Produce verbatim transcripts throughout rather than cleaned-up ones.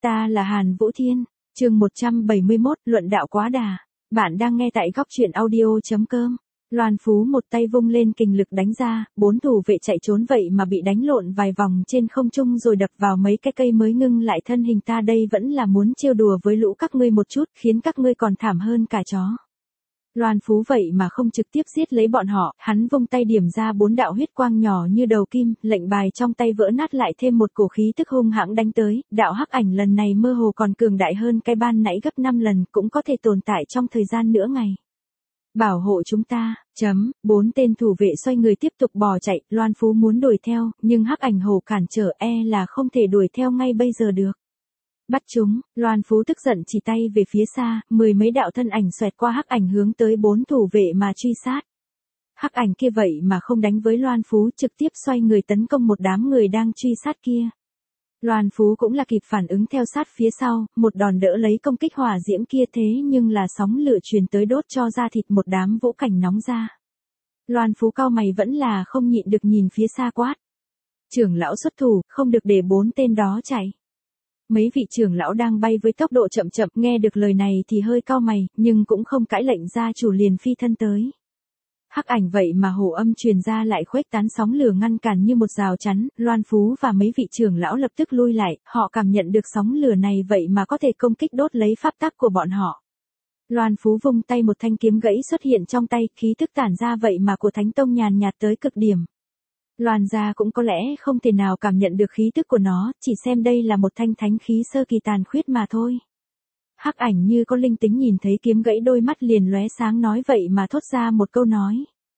Ta là Hàn Vũ Thiên, chương một trăm bảy mươi mốt, luận đạo quá đà. Bạn đang nghe tại góc truyện audio chấm com. Loan Phú một tay vung lên kình lực đánh ra, bốn thủ vệ chạy trốn vậy mà bị đánh lộn vài vòng trên không trung rồi đập vào mấy cái cây mới ngưng lại thân hình. Ta đây vẫn là muốn trêu đùa với lũ các ngươi một chút, khiến các ngươi còn thảm hơn cả chó. Loan Phú vậy mà không trực tiếp giết lấy bọn họ, hắn vung tay điểm ra bốn đạo huyết quang nhỏ như đầu kim, lệnh bài trong tay vỡ nát lại thêm một cổ khí tức hung hãng đánh tới, đạo hắc ảnh lần này mơ hồ còn cường đại hơn cái ban nãy gấp năm lần, cũng có thể tồn tại trong thời gian nửa ngày. Bảo hộ chúng ta, chấm, bốn tên thủ vệ xoay người tiếp tục bò chạy, Loan Phú muốn đuổi theo, nhưng hắc ảnh hồ cản trở e là không thể đuổi theo ngay bây giờ được. Bắt chúng, Loan Phú tức giận chỉ tay về phía xa, mười mấy đạo thân ảnh xoẹt qua hắc ảnh hướng tới bốn thủ vệ mà truy sát. Hắc ảnh kia vậy mà không đánh với Loan Phú, trực tiếp xoay người tấn công một đám người đang truy sát kia. Loan Phú cũng là kịp phản ứng theo sát phía sau, một đòn đỡ lấy công kích hỏa diễm kia, thế nhưng là sóng lửa truyền tới đốt cho da thịt một đám vũ cảnh nóng ra. Loan Phú cau mày vẫn là không nhịn được nhìn phía xa quát. Trưởng lão xuất thủ, không được để bốn tên đó chạy. Mấy vị trưởng lão đang bay với tốc độ chậm chậm, nghe được lời này thì hơi cau mày, nhưng cũng không cãi lệnh, gia chủ liền phi thân tới. Hắc ảnh vậy mà hồ âm truyền ra lại khuếch tán sóng lửa ngăn cản như một rào chắn, Loan Phú và mấy vị trưởng lão lập tức lui lại, họ cảm nhận được sóng lửa này vậy mà có thể công kích đốt lấy pháp tắc của bọn họ. Loan Phú vung tay, một thanh kiếm gãy xuất hiện trong tay, khí tức tản ra vậy mà của Thánh Tông nhàn nhạt tới cực điểm. Loan gia cũng có lẽ không thể nào cảm nhận được khí tức của nó, chỉ xem đây là một thanh thánh khí sơ kỳ tàn khuyết mà thôi. Hắc ảnh như có linh tính nhìn thấy kiếm gãy, đôi mắt liền lóe sáng, nói vậy mà thốt ra một câu nói.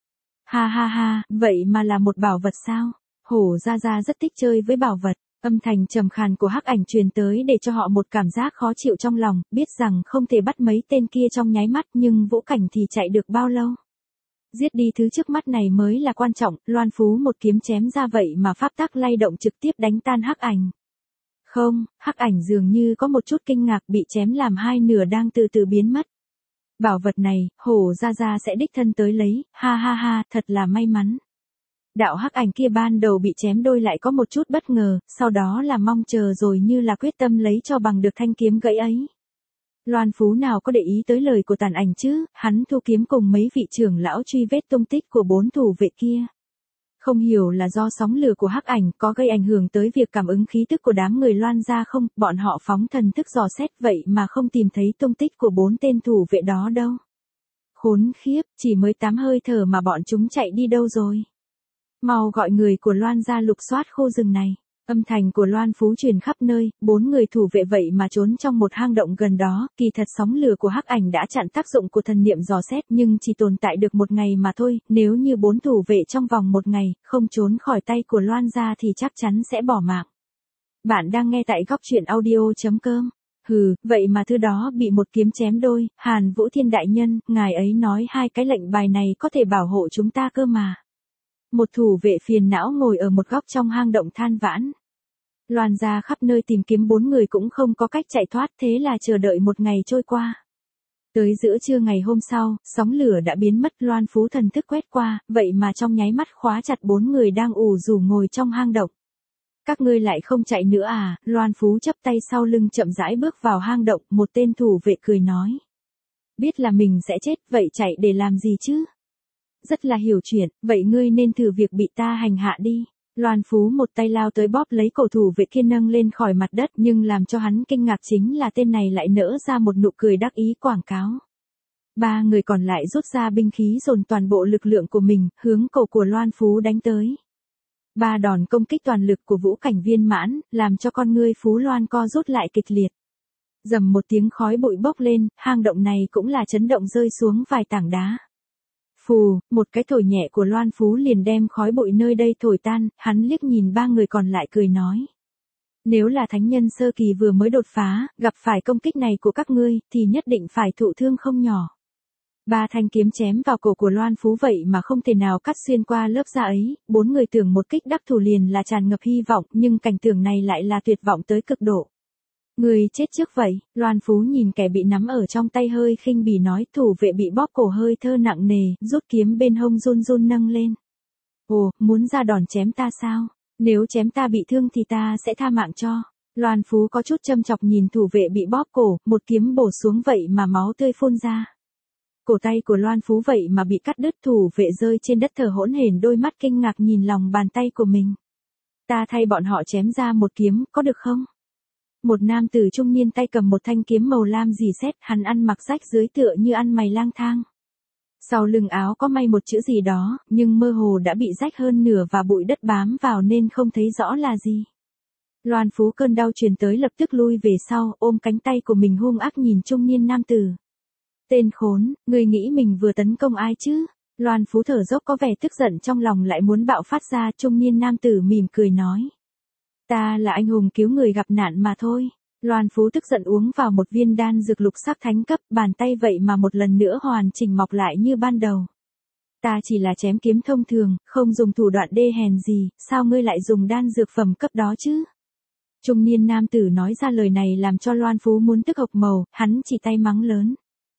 Ha ha ha, vậy mà là một bảo vật sao? Hổ Gia Gia rất thích chơi với bảo vật. Âm thanh trầm khàn của hắc ảnh truyền tới để cho họ một cảm giác khó chịu trong lòng, biết rằng không thể bắt mấy tên kia trong nháy mắt, nhưng vũ cảnh thì chạy được bao lâu? Giết đi thứ trước mắt này mới là quan trọng. Loan Phú một kiếm chém ra vậy mà pháp tắc lay động trực tiếp đánh tan hắc ảnh. Không, hắc ảnh dường như có một chút kinh ngạc, bị chém làm hai nửa đang từ từ biến mất. Bảo vật này, Hổ Gia Gia sẽ đích thân tới lấy, ha ha ha, thật là may mắn. Đạo hắc ảnh kia ban đầu bị chém đôi lại có một chút bất ngờ, sau đó là mong chờ rồi như là quyết tâm lấy cho bằng được thanh kiếm gãy ấy. Loan Phú nào có để ý tới lời của tàn ảnh chứ, hắn thu kiếm cùng mấy vị trưởng lão truy vết tung tích của bốn thủ vệ kia. Không hiểu là do sóng lửa của hắc ảnh có gây ảnh hưởng tới việc cảm ứng khí tức của đám người Loan gia không, bọn họ phóng thần thức dò xét vậy mà không tìm thấy tung tích của bốn tên thủ vệ đó đâu. Khốn khiếp, chỉ mới tám hơi thở mà bọn chúng chạy đi đâu rồi? Mau gọi người của Loan gia lục soát khu rừng này. Âm thanh của Loan Phú truyền khắp nơi, bốn người thủ vệ vậy mà trốn trong một hang động gần đó, kỳ thật sóng lửa của hắc ảnh đã chặn tác dụng của thần niệm dò xét nhưng chỉ tồn tại được một ngày mà thôi, nếu như bốn thủ vệ trong vòng một ngày, không trốn khỏi tay của Loan gia thì chắc chắn sẽ bỏ mạng. Bạn đang nghe tại góc truyện audio chấm com. Hừ, vậy mà thứ đó bị một kiếm chém đôi, Hàn Vũ Thiên đại nhân, ngài ấy nói hai cái lệnh bài này có thể bảo hộ chúng ta cơ mà. Một thủ vệ phiền não ngồi ở một góc trong hang động than vãn. Loan gia khắp nơi tìm kiếm bốn người cũng không có cách chạy thoát, thế là chờ đợi một ngày trôi qua. Tới giữa trưa ngày hôm sau, sóng lửa đã biến mất, Loan Phú thần thức quét qua, vậy mà trong nháy mắt khóa chặt bốn người đang ù rù ngồi trong hang động. Các ngươi lại không chạy nữa à? Loan Phú chắp tay sau lưng chậm rãi bước vào hang động, một tên thủ vệ cười nói. Biết là mình sẽ chết, vậy chạy để làm gì chứ? Rất là hiểu chuyện, vậy ngươi nên thử việc bị ta hành hạ đi. Loan Phú một tay lao tới bóp lấy cổ thủ vệ kia nâng lên khỏi mặt đất, nhưng làm cho hắn kinh ngạc chính là tên này lại nở ra một nụ cười đắc ý quảng cáo. Ba người còn lại rút ra binh khí dồn toàn bộ lực lượng của mình, hướng cổ của Loan Phú đánh tới. Ba đòn công kích toàn lực của vũ cảnh viên mãn, làm cho con ngươi Phú Loan co rút lại kịch liệt. Dầm một tiếng khói bụi bốc lên, hang động này cũng là chấn động rơi xuống vài tảng đá. Phù, một cái thổi nhẹ của Loan Phú liền đem khói bụi nơi đây thổi tan, hắn liếc nhìn ba người còn lại cười nói. Nếu là thánh nhân sơ kỳ vừa mới đột phá, gặp phải công kích này của các ngươi, thì nhất định phải thụ thương không nhỏ. Ba thanh kiếm chém vào cổ của Loan Phú vậy mà không thể nào cắt xuyên qua lớp da ấy, bốn người tưởng một kích đắc thủ liền là tràn ngập hy vọng, nhưng cảnh tượng này lại là tuyệt vọng tới cực độ. Người chết trước vậy, Loan Phú nhìn kẻ bị nắm ở trong tay hơi khinh bỉ nói, thủ vệ bị bóp cổ hơi thơ nặng nề, rút kiếm bên hông run run nâng lên. Ồ, muốn ra đòn chém ta sao? Nếu chém ta bị thương thì ta sẽ tha mạng cho. Loan Phú có chút châm chọc nhìn thủ vệ bị bóp cổ, một kiếm bổ xuống vậy mà máu tươi phun ra. Cổ tay của Loan Phú vậy mà bị cắt đứt, thủ vệ rơi trên đất thở hổn hển, đôi mắt kinh ngạc nhìn lòng bàn tay của mình. Ta thay bọn họ chém ra một kiếm, có được không? Một nam tử trung niên tay cầm một thanh kiếm màu lam rỉ sét, hắn ăn mặc rách dưới tựa như ăn mày lang thang. Sau lưng áo có may một chữ gì đó, nhưng mơ hồ đã bị rách hơn nửa và bụi đất bám vào nên không thấy rõ là gì. Loan Phú cơn đau truyền tới lập tức lui về sau, ôm cánh tay của mình hung ác nhìn trung niên nam tử. Tên khốn, ngươi nghĩ mình vừa tấn công ai chứ? Loan Phú thở dốc có vẻ tức giận trong lòng lại muốn bạo phát ra, trung niên nam tử mỉm cười nói. Ta là anh hùng cứu người gặp nạn mà thôi. Loan Phú tức giận uống vào một viên đan dược lục sắc thánh cấp, bàn tay vậy mà một lần nữa hoàn chỉnh mọc lại như ban đầu. Ta chỉ là chém kiếm thông thường, không dùng thủ đoạn đê hèn gì, sao ngươi lại dùng đan dược phẩm cấp đó chứ? Trung niên nam tử nói ra lời này làm cho Loan Phú muốn tức hộc màu, hắn chỉ tay mắng lớn.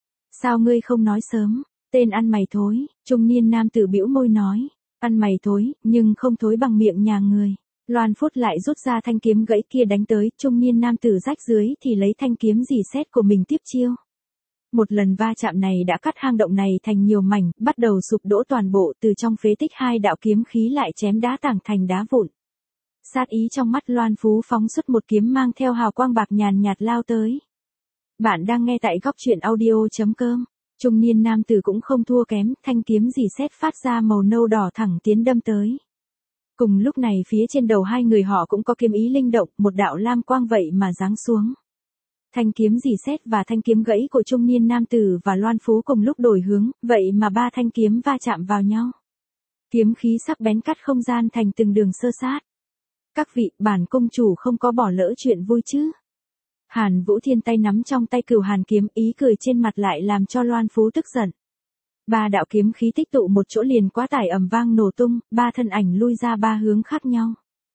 Sao ngươi không nói sớm, tên ăn mày thối, trung niên nam tử bĩu môi nói, ăn mày thối, nhưng không thối bằng miệng nhà người. Loan Phút lại rút ra thanh kiếm gãy kia đánh tới, trung niên nam tử rách dưới thì lấy thanh kiếm rỉ sét của mình tiếp chiêu. Một lần va chạm này đã cắt hang động này thành nhiều mảnh, bắt đầu sụp đổ toàn bộ, từ trong phế tích hai đạo kiếm khí lại chém đá tảng thành đá vụn. Sát ý trong mắt Loan Phú phóng xuất một kiếm mang theo hào quang bạc nhàn nhạt lao tới. Bạn đang nghe tại góc truyện audio chấm com. Trung niên nam tử cũng không thua kém, thanh kiếm rỉ sét phát ra màu nâu đỏ thẳng tiến đâm tới. Cùng lúc này phía trên đầu hai người họ cũng có kiếm ý linh động, một đạo lam quang vậy mà giáng xuống. Thanh kiếm rỉ sét và thanh kiếm gãy của trung niên nam tử và Loan Phú cùng lúc đổi hướng, vậy mà ba thanh kiếm va chạm vào nhau. Kiếm khí sắc bén cắt không gian thành từng đường xơ sát. Các vị, bản công chủ không có bỏ lỡ chuyện vui chứ? Hàn Vũ Thiên tay nắm trong tay cửu hàn kiếm, ý cười trên mặt lại làm cho Loan Phú tức giận. Ba đạo kiếm khí tích tụ một chỗ liền quá tải ầm vang nổ tung, ba thân ảnh lui ra ba hướng khác nhau.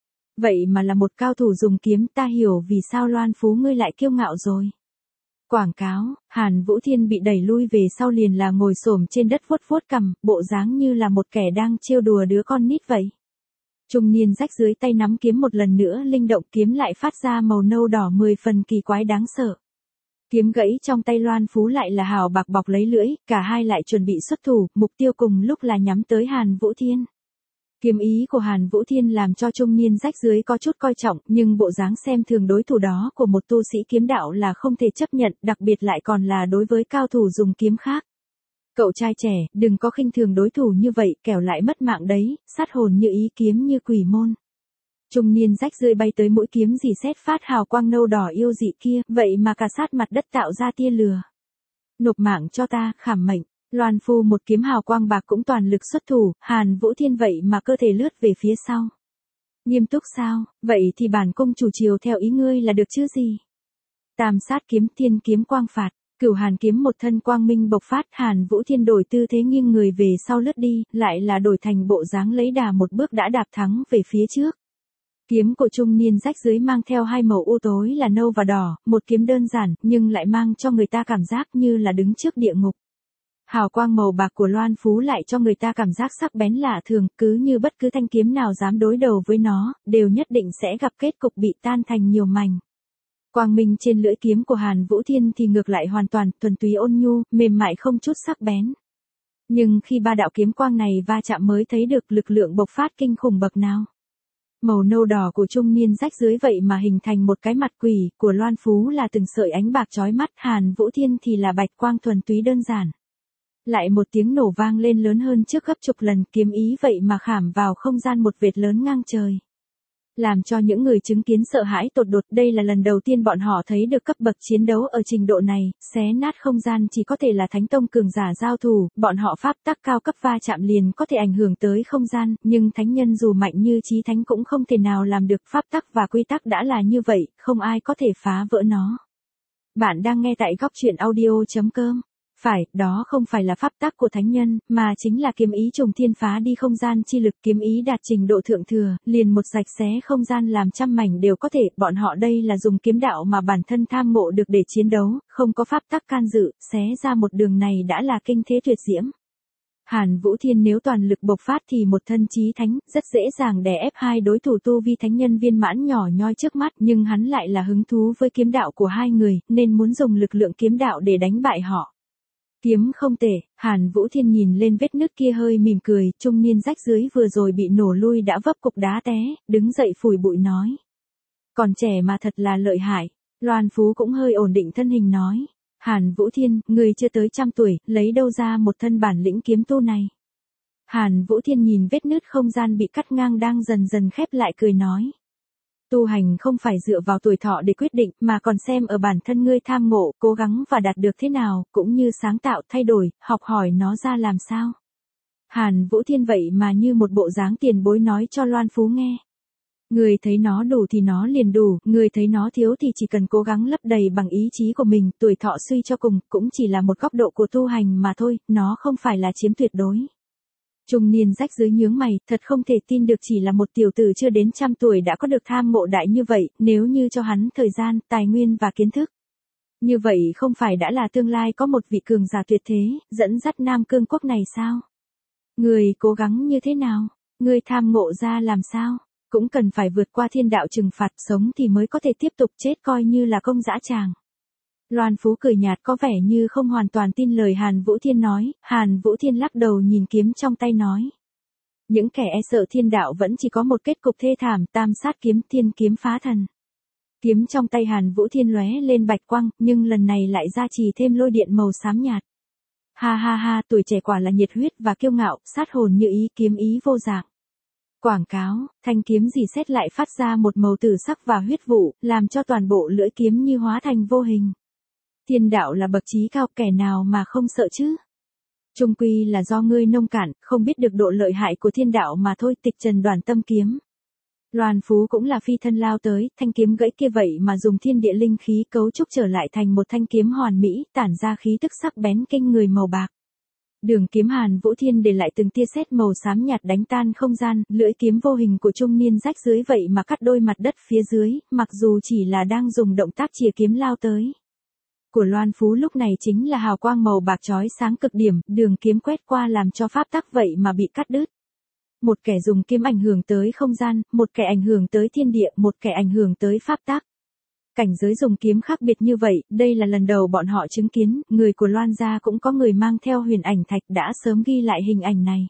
Vậy mà là một cao thủ dùng kiếm, ta hiểu vì sao Loan Phú ngươi lại kiêu ngạo rồi. Quảng cáo, Hàn Vũ Thiên bị đẩy lui về sau liền là ngồi xổm trên đất vuốt vuốt cằm, bộ dáng như là một kẻ đang trêu đùa đứa con nít vậy. Trung niên rách dưới tay nắm kiếm một lần nữa linh động, kiếm lại phát ra màu nâu đỏ mười phần kỳ quái đáng sợ. Kiếm gãy trong tay Loan Phú lại là hào bạc bọc lấy lưỡi, cả hai lại chuẩn bị xuất thủ, mục tiêu cùng lúc là nhắm tới Hàn Vũ Thiên. Kiếm ý của Hàn Vũ Thiên làm cho trung niên rách dưới có chút coi trọng, nhưng bộ dáng xem thường đối thủ đó của một tu sĩ kiếm đạo là không thể chấp nhận, đặc biệt lại còn là đối với cao thủ dùng kiếm khác. Cậu trai trẻ, đừng có khinh thường đối thủ như vậy, kẻo lại mất mạng đấy, sát hồn như ý kiếm như quỷ môn. Trung niên rách rơi bay tới mũi kiếm rỉ sét phát hào quang nâu đỏ yêu dị kia, vậy mà cả sát mặt đất tạo ra tia lửa. Nộp mạng cho ta, khảm mệnh. Loan Phu một kiếm hào quang bạc cũng toàn lực xuất thủ, Hàn Vũ Thiên vậy mà cơ thể lướt về phía sau. Nghiêm túc sao, vậy thì bản công chủ chiều theo ý ngươi là được chứ gì? Tam sát kiếm, thiên kiếm quang phạt. Cửu hàn kiếm một thân quang minh bộc phát, Hàn Vũ Thiên đổi tư thế nghiêng người về sau lướt đi, lại là đổi thành bộ dáng lấy đà một bước đã đạp thắng về phía trước. Kiếm của trung niên rách dưới mang theo hai màu u tối là nâu và đỏ, một kiếm đơn giản nhưng lại mang cho người ta cảm giác như là đứng trước địa ngục. Hào quang màu bạc của Loan Phú lại cho người ta cảm giác sắc bén lạ thường, cứ như bất cứ thanh kiếm nào dám đối đầu với nó, đều nhất định sẽ gặp kết cục bị tan thành nhiều mảnh. Quang minh trên lưỡi kiếm của Hàn Vũ Thiên thì ngược lại hoàn toàn thuần túy ôn nhu, mềm mại không chút sắc bén. Nhưng khi ba đạo kiếm quang này va chạm mới thấy được lực lượng bộc phát kinh khủng bậc nào. Màu nâu đỏ của trung niên rách dưới vậy mà hình thành một cái mặt quỷ, của Loan Phú là từng sợi ánh bạc chói mắt, Hàn Vũ Thiên thì là bạch quang thuần túy đơn giản. Lại một tiếng nổ vang lên lớn hơn trước gấp chục lần, kiếm ý vậy mà khảm vào không gian một vệt lớn ngang trời. Làm cho những người chứng kiến sợ hãi tột đột, đây là lần đầu tiên bọn họ thấy được cấp bậc chiến đấu ở trình độ này, xé nát không gian chỉ có thể là thánh tông cường giả giao thủ, bọn họ pháp tắc cao cấp va chạm liền có thể ảnh hưởng tới không gian, nhưng thánh nhân dù mạnh như chí thánh cũng không thể nào làm được, pháp tắc và quy tắc đã là như vậy, không ai có thể phá vỡ nó. Bạn đang nghe tại góc truyện audio chấm com. Phải, đó không phải là pháp tắc của thánh nhân, mà chính là kiếm ý trùng thiên phá đi không gian chi lực, kiếm ý đạt trình độ thượng thừa, liền một rạch xé không gian làm trăm mảnh đều có thể, bọn họ đây là dùng kiếm đạo mà bản thân tham ngộ được để chiến đấu, không có pháp tắc can dự, xé ra một đường này đã là kinh thế tuyệt diễm. Hàn Vũ Thiên nếu toàn lực bộc phát thì một thân chí thánh, rất dễ dàng đè ép hai đối thủ tu vi thánh nhân viên mãn nhỏ nhoi trước mắt, nhưng hắn lại là hứng thú với kiếm đạo của hai người, nên muốn dùng lực lượng kiếm đạo để đánh bại họ. Kiếm không tệ, Hàn Vũ Thiên nhìn lên vết nứt kia hơi mỉm cười, trung niên rách dưới vừa rồi bị nổ lui đã vấp cục đá té, đứng dậy phủi bụi nói. Còn trẻ mà thật là lợi hại, Loan Phú cũng hơi ổn định thân hình nói. Hàn Vũ Thiên, người chưa tới trăm tuổi, lấy đâu ra một thân bản lĩnh kiếm tu này. Hàn Vũ Thiên nhìn vết nứt không gian bị cắt ngang đang dần dần khép lại cười nói. Tu hành không phải dựa vào tuổi thọ để quyết định mà còn xem ở bản thân ngươi tham ngộ, cố gắng và đạt được thế nào, cũng như sáng tạo thay đổi, học hỏi nó ra làm sao. Hàn Vũ Thiên vậy mà như một bộ dáng tiền bối nói cho Loan Phú nghe. Người thấy nó đủ thì nó liền đủ, người thấy nó thiếu thì chỉ cần cố gắng lấp đầy bằng ý chí của mình, tuổi thọ suy cho cùng, cũng chỉ là một góc độ của tu hành mà thôi, nó không phải là chiếm tuyệt đối. Trung niên rách dưới nhướng mày, thật không thể tin được chỉ là một tiểu tử chưa đến trăm tuổi đã có được tham ngộ đại như vậy, nếu như cho hắn thời gian, tài nguyên và kiến thức. Như vậy không phải đã là tương lai có một vị cường giả tuyệt thế, dẫn dắt Nam Cương quốc này sao? Người cố gắng như thế nào? Người tham ngộ ra làm sao? Cũng cần phải vượt qua thiên đạo trừng phạt, sống thì mới có thể tiếp tục, chết coi như là công dã tràng. Loan Phú cười nhạt có vẻ như không hoàn toàn tin lời Hàn Vũ Thiên nói, Hàn Vũ Thiên lắc đầu nhìn kiếm trong tay nói. Những kẻ e sợ thiên đạo vẫn chỉ có một kết cục thê thảm, tam sát kiếm, thiên kiếm phá thần. Kiếm trong tay Hàn Vũ Thiên lóe lên bạch quang, nhưng lần này lại gia trì thêm lôi điện màu xám nhạt. Ha ha ha, tuổi trẻ quả là nhiệt huyết và kiêu ngạo, sát hồn như ý, kiếm ý vô dạng. Quảng cáo, thanh kiếm dì xét lại phát ra một màu tử sắc và huyết vụ, làm cho toàn bộ lưỡi kiếm như hóa thành vô hình. Thiên đạo là bậc trí cao, kẻ nào mà không sợ chứ? Trung quy là do ngươi nông cạn, không biết được độ lợi hại của thiên đạo mà thôi. Tịch Trần Đoàn Tâm kiếm. Loan Phú cũng là phi thân lao tới, thanh kiếm gãy kia vậy mà dùng thiên địa linh khí cấu trúc trở lại thành một thanh kiếm hoàn mỹ, tản ra khí tức sắc bén kinh người màu bạc. Đường kiếm Hàn Vũ Thiên để lại từng tia sét màu xám nhạt đánh tan không gian, lưỡi kiếm vô hình của trung niên rách dưới vậy mà cắt đôi mặt đất phía dưới, mặc dù chỉ là đang dùng động tác chìa kiếm lao tới. Của Loan Phú lúc này chính là hào quang màu bạc chói sáng cực điểm, đường kiếm quét qua làm cho pháp tắc vậy mà bị cắt đứt. Một kẻ dùng kiếm ảnh hưởng tới không gian, một kẻ ảnh hưởng tới thiên địa, một kẻ ảnh hưởng tới pháp tắc. Cảnh giới dùng kiếm khác biệt như vậy, đây là lần đầu bọn họ chứng kiến, người của Loan gia cũng có người mang theo huyền ảnh thạch đã sớm ghi lại hình ảnh này.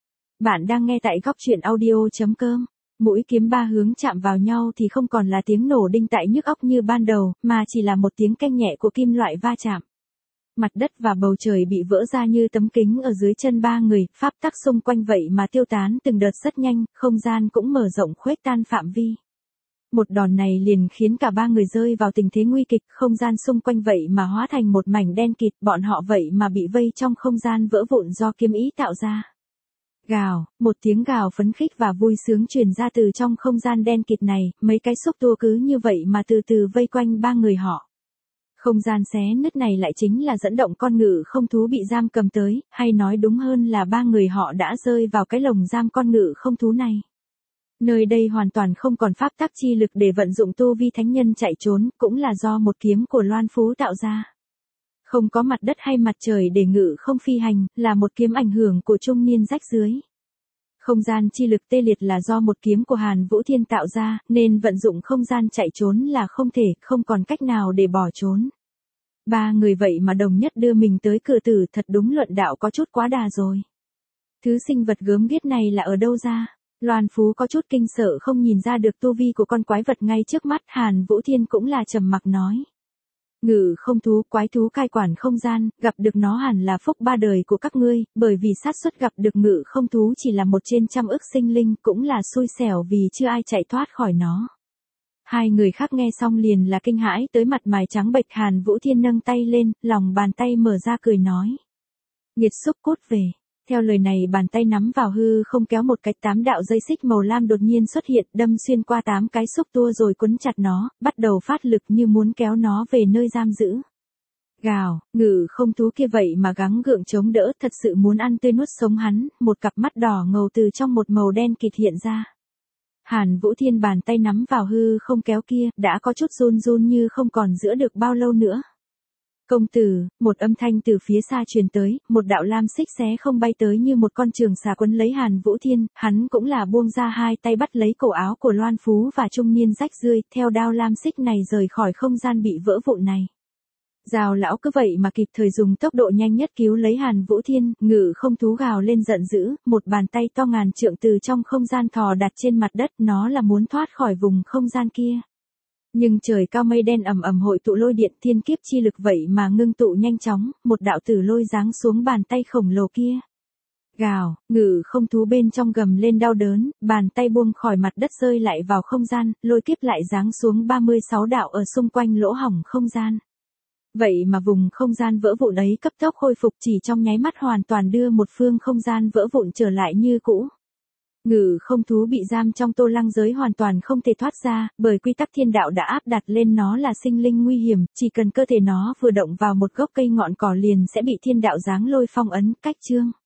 Bạn đang nghe tại góc truyện audio.com. Mũi kiếm ba hướng chạm vào nhau thì không còn là tiếng nổ đinh tại nhức óc như ban đầu, mà chỉ là một tiếng canh nhẹ của kim loại va chạm. Mặt đất và bầu trời bị vỡ ra như tấm kính ở dưới chân ba người, pháp tắc xung quanh vậy mà tiêu tán từng đợt rất nhanh, không gian cũng mở rộng khuếch tan phạm vi. Một đòn này liền khiến cả ba người rơi vào tình thế nguy kịch, không gian xung quanh vậy mà hóa thành một mảnh đen kịt, bọn họ vậy mà bị vây trong không gian vỡ vụn do kiếm ý tạo ra. Gào, một tiếng gào phấn khích và vui sướng truyền ra từ trong không gian đen kịt này, mấy cái xúc tua cứ như vậy mà từ từ vây quanh ba người họ. Không gian xé nứt này lại chính là dẫn động con ngự không thú bị giam cầm tới, hay nói đúng hơn là ba người họ đã rơi vào cái lồng giam con ngự không thú này. Nơi đây hoàn toàn không còn pháp tắc chi lực để vận dụng tu vi thánh nhân chạy trốn, cũng là do một kiếm của Loan Phú tạo ra. Không có mặt đất hay mặt trời để ngự không phi hành, là một kiếm ảnh hưởng của trung niên rách dưới. Không gian chi lực tê liệt là do một kiếm của Hàn Vũ Thiên tạo ra, nên vận dụng không gian chạy trốn là không thể, không còn cách nào để bỏ trốn. Ba người vậy mà đồng nhất đưa mình tới cửa tử, thật đúng luận đạo có chút quá đà rồi. Thứ sinh vật gớm ghiếc này là ở đâu ra? Loan Phú có chút kinh sợ không nhìn ra được tu vi của con quái vật ngay trước mắt, Hàn Vũ Thiên cũng là trầm mặc nói. Ngự không thú, quái thú cai quản không gian, gặp được nó hẳn là phúc ba đời của các ngươi, bởi vì xác suất gặp được ngự không thú chỉ là một trên trăm ức sinh linh, cũng là xui xẻo vì chưa ai chạy thoát khỏi nó. Hai người khác nghe xong liền là kinh hãi tới mặt mày trắng bệch. Hàn Vũ Thiên nâng tay lên, lòng bàn tay mở ra cười nói. Nhiệt xúc cút về. Theo lời này bàn tay nắm vào hư không kéo một cái, tám đạo dây xích màu lam đột nhiên xuất hiện, đâm xuyên qua tám cái xúc tua rồi quấn chặt nó, bắt đầu phát lực như muốn kéo nó về nơi giam giữ. Gào, ngự không thú kia vậy mà gắng gượng chống đỡ, thật sự muốn ăn tươi nuốt sống hắn, một cặp mắt đỏ ngầu từ trong một màu đen kịt hiện ra. Hàn Vũ Thiên bàn tay nắm vào hư không kéo kia, đã có chút run run như không còn giữ được bao lâu nữa. Công tử, một âm thanh từ phía xa truyền tới, một đạo lam xích xé không bay tới như một con trường xà quấn lấy Hàn Vũ Thiên, hắn cũng là buông ra hai tay bắt lấy cổ áo của Loan Phú và trung niên rách rưởi, theo đao lam xích này rời khỏi không gian bị vỡ vụn này. Giào lão cứ vậy mà kịp thời dùng tốc độ nhanh nhất cứu lấy Hàn Vũ Thiên, Ngự Không Thú gào lên giận dữ, một bàn tay to ngàn trượng từ trong không gian thò đặt trên mặt đất, nó là muốn thoát khỏi vùng không gian kia. Nhưng trời cao mây đen ầm ầm hội tụ lôi điện, thiên kiếp chi lực vậy mà ngưng tụ nhanh chóng, một đạo tử lôi giáng xuống bàn tay khổng lồ kia. Gào, Ngự Không Thú bên trong gầm lên đau đớn, bàn tay buông khỏi mặt đất rơi lại vào không gian, lôi kiếp lại giáng xuống ba mươi sáu đạo ở xung quanh lỗ hổng không gian. Vậy mà vùng không gian vỡ vụn ấy cấp tốc khôi phục, chỉ trong nháy mắt hoàn toàn đưa một phương không gian vỡ vụn trở lại như cũ. Ngự Không Thú bị giam trong Tô Lăng giới hoàn toàn không thể thoát ra, bởi quy tắc thiên đạo đã áp đặt lên nó là sinh linh nguy hiểm, chỉ cần cơ thể nó vừa động vào một gốc cây ngọn cỏ liền sẽ bị thiên đạo giáng lôi phong ấn, cách chương.